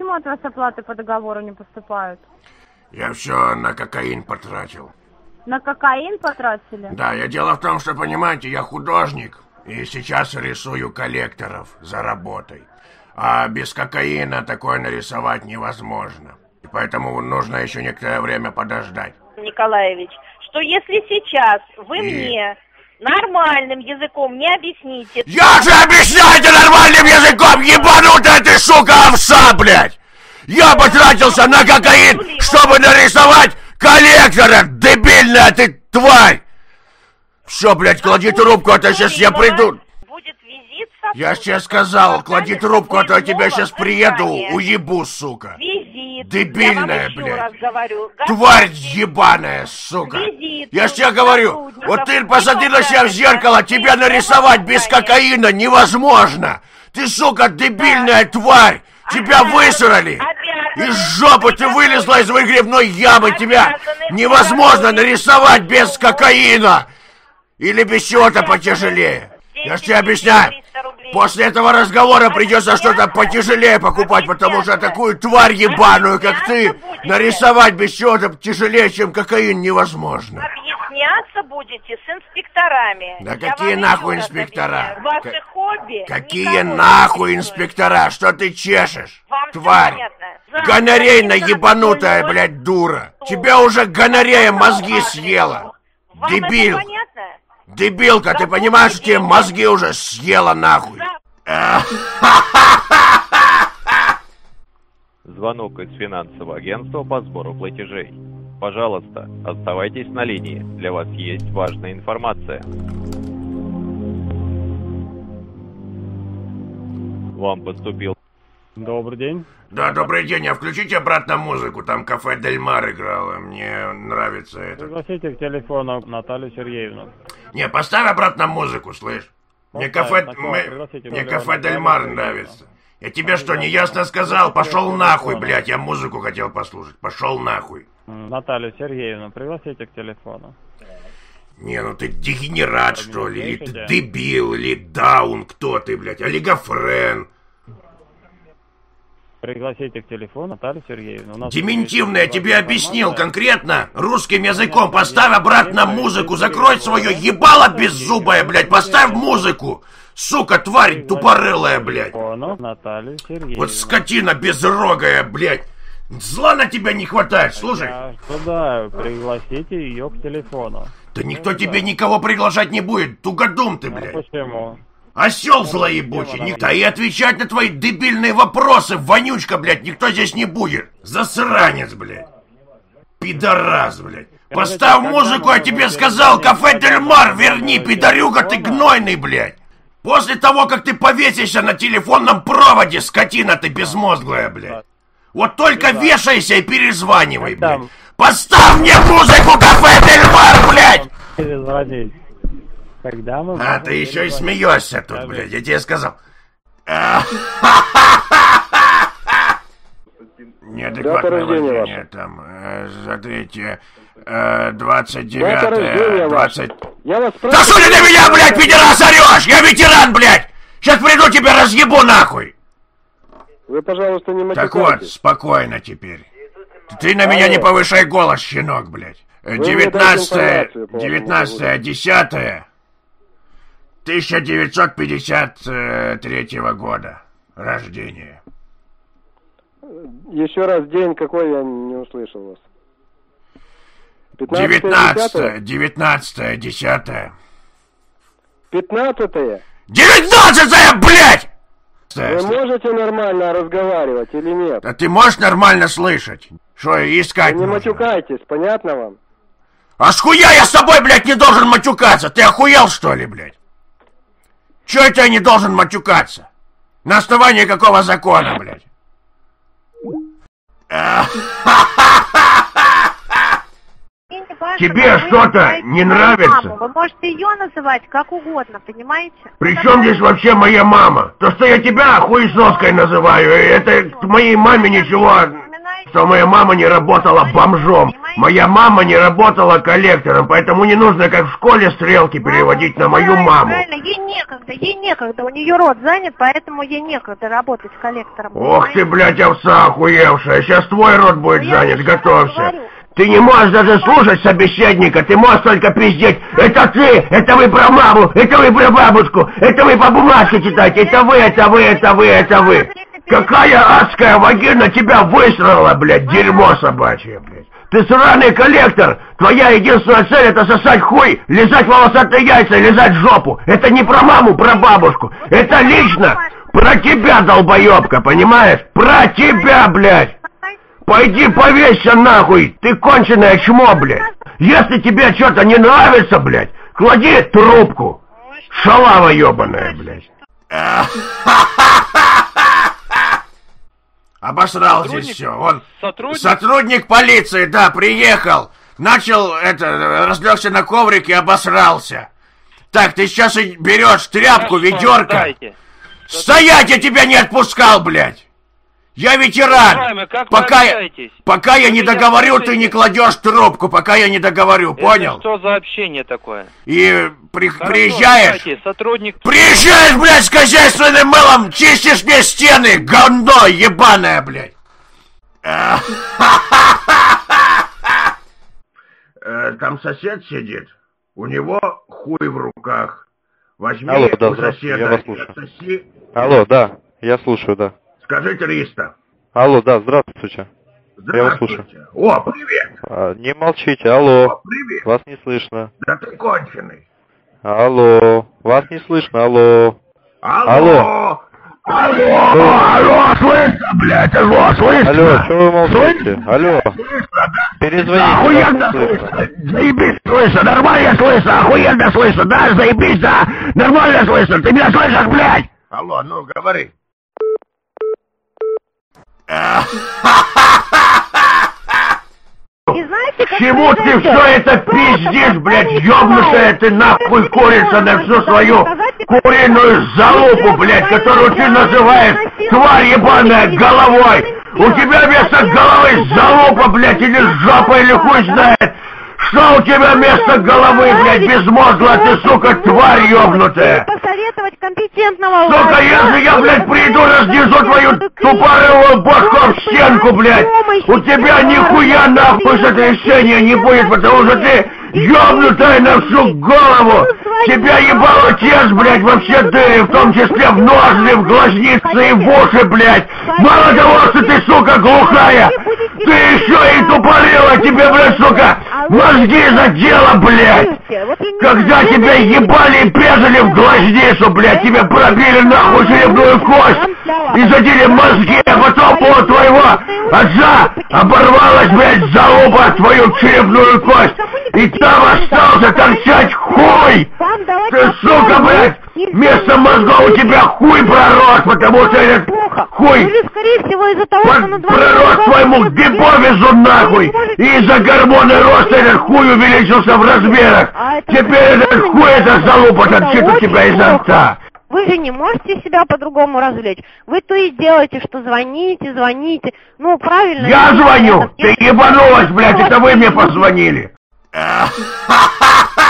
почему от вас оплаты по договору не поступают? Я все на кокаин потратил. На кокаин потратили? Да, дело в том, что, понимаете, я художник, и сейчас рисую коллекторов за работой. А без кокаина такое нарисовать невозможно. И поэтому нужно еще некоторое время подождать. Николаевич, что если сейчас вы мне нормальным языком не объясните... Я же объясняю тебе нормальным языком, ебанутая ты, сука, овца, блядь! Я потратился на кокаин, чтобы нарисовать коллектора, дебильная ты тварь! Все, блядь, клади трубку, а то сейчас я приду... Я ж тебе сказал, клади трубку, а то я тебя сейчас приеду, уебу, сука. Визит. Дебильная, блядь. Тварь ебаная, сука. Я ж тебе говорю, вот ты посмотри на себя в зеркало, тебя нарисовать без кокаина невозможно. Ты, сука, дебильная тварь. Тебя высрали. Из жопы ты вылезла из выгребной ямы. Тебя невозможно нарисовать без кокаина. Или без чего-то потяжелее. Я ж тебе объясняю. После этого разговора придется что-то потяжелее покупать, потому что такую тварь ебаную, как ты, нарисовать без чего-то тяжелее, чем кокаин, невозможно. Объясняться будете с инспекторами. Да какие нахуй инспектора? Ваши хобби. Какие нахуй инспектора? Что ты чешешь? Тварь. Гонорейно ебанутая, блядь, дура. Тебя уже гонорея мозги съела. Дебил. Дебилка, ты понимаешь, что тебе мозги уже съела нахуй? Звонок из финансового агентства по сбору платежей. Пожалуйста, оставайтесь на линии. Для вас есть важная информация. Вам поступил... Добрый день. Да, добрый день. А включите обратно музыку. Там кафе Дель Мар играло. Мне нравится это. Пригласите к телефону Наталью Сергеевну. Не, поставь обратно музыку, слышь. Мне кафе Дель Мар нравится. Я тебе что, не ясно сказал? Пошел нахуй, блядь. Я музыку хотел послушать. Пошел нахуй. Наталью Сергеевну пригласите к телефону. Не, ну ты дегенерат, что ли? Или ты дебил, или даун, кто ты, блядь? Олигофрен. Пригласите к телефону Наталью Сергеевну. Дементивно, я тебе объяснил конкретно. Русским языком поставь обратно музыку. Закрой свое ебало беззубое, блядь. Поставь музыку. Сука, тварь тупорылая, блядь. Наталью Сергеевну. Вот скотина безрогая, блядь. Зла на тебя не хватает, слушай. Да, пригласите ее к телефону. Да никто тебе никого приглашать не будет. Тугодум ты, блядь. Почему? Осел злоебучий, да и отвечать на твои дебильные вопросы, вонючка, блядь, никто здесь не будет. Засранец, блядь. Пидорас, блядь. Поставь музыку, я тебе сказал, кафе Дель Мар верни, пидорюга ты гнойный, блядь. После того, как ты повесишься на телефонном проводе, скотина ты безмозглая, блядь. Вот только вешайся и перезванивай, блядь. Поставь мне музыку, кафе Дель Мар, блядь. Перезвонить. Когда мы... А, ты еще и смеешься тут, блядь, я тебе сказал. Неадекватное вождение там, за 29-е, 20... Да что ты на меня, блядь, пидорас, орешь? Я ветеран, блядь! Сейчас приду, тебя разъебу нахуй! Вы, пожалуйста, не матюкайтесь. Так вот, спокойно теперь. Ты на меня не повышай голос, щенок, блядь. 19-10... 1953 года рождения. Еще раз день какой, я не услышал вас. 19-е, 10-е. 15-е? 19-е, блядь! Вы можете нормально разговаривать или нет? А ты можешь нормально слышать? Что искать? Вы не матюкайтесь, понятно вам? А с хуя я с тобой, блядь, не должен матюкаться? Ты охуел, что ли, блядь? Чё я не должен матюкаться? На основании какого закона, блядь? Тебе что-то не нравится? Вы можете ее называть как угодно, понимаете? Причем здесь вообще моя мама? То, что я тебя хуесоской называю, это к моей маме ничего что моя мама не работала бомжом. Моя мама не работала коллектором, поэтому не нужно, как в школе, стрелки переводить на мою маму. Правильно, ей некогда, у нее рот занят, поэтому ей некогда работать коллектором. Ох ты, блядь, овца охуевшая, сейчас твой рот будет занят, готовься. Ты не можешь даже слушать собеседника, ты можешь только пиздеть. Это ты, это вы про маму, это вы про бабушку, это вы по бумажке читаете, это вы, это вы, это вы, это вы. Какая адская вагина тебя высрала, блядь, дерьмо собачье, блядь. Ты сраный коллектор, твоя единственная цель это сосать хуй, лизать волосатые яйца и лизать жопу. Это не про маму, про бабушку, это лично про тебя, долбоебка, понимаешь? Про тебя, блядь. Пойди повесься нахуй, ты конченое чмо, блядь. Если тебе что-то не нравится, блядь, клади трубку. Шалава ебаная, блядь. Обосрался все. Он сотрудник полиции, да, приехал. Начал разлегся на коврике и обосрался. Так, ты сейчас и берешь тряпку, ведерко. Стоять, я тебя не отпускал, блядь. Я ветеран! Пока я не договорю, ты не кладешь трубку, пока я не договорю, понял? Это что за общение такое? И приезжаешь... Сотрудник... Приезжаешь, блядь, с хозяйственным мылом, чистишь мне стены, говно ебаное, блядь! Там сосед сидит, у него хуй в руках. Возьми у соседа и отсоси... Алло, да, я слушаю, да. Скажи 300. Алло, да, здравствуйте. Я вас слушаю. О, привет. Не молчите, алло. О, привет. Вас не слышно. Да ты конченый. Алло, вас не слышно, алло. Алло. Алло, слышно, блядь, алло, слышно. Алло, что вы молчите? Алло. Слышно, да? Перезвоните. Охуенно слышно. Заебись, слышно, нормально слышно, охуенно слышно, да, заебись, да, нормально слышно, ты меня слышишь, блядь? Алло, ну, говори. К чему ты все это пиздишь, блядь, ёбнутая ты нахуй курица на всю свою куриную залупу, блядь, которую ты называешь, тварь ебаная, головой. У тебя вместо головы залупа, блядь, или жопа, или хуй знает. Что у тебя вместо головы, блядь, безмозглая ты, сука, тварь ёбнутая? Посоветовать компетентного... Сука, если я, блядь, приду, разнесу твою тупорылую башку в стенку, блядь, у тебя нихуя нахуй с это решения не будет, потому что ты ёбнутая на всю голову. Тебя ебал отец, блядь, во все дыры, в том числе в ноздры, в глазницы и в уши, блядь. Мало того, что ты, сука, глухая, ты еще и тупорыла, тебе, блядь, сука, мозги задела, блядь. Когда тебя ебали и пезали в глазницу, блядь, тебе пробили нахуй черепную кость и задели мозги, а потом у твоего отца оборвалась, блядь, залупа твою черепную кость, и там остался торчать хуй. Ты, сука, блядь, вместо мозгов у тебя хуй пророс, потому что этот хуй пророс твоему гипофизу нахуй, и из-за гормона роста этот хуй увеличился в размерах. Теперь этот хуй, эта залупа торчит у тебя изо рта. Вы же не можете себя по-другому развлечь. Вы то и делаете, что звоните. Ну, правильно. Я звоню! Ты ебанулась, блядь, это вы мне позвонили.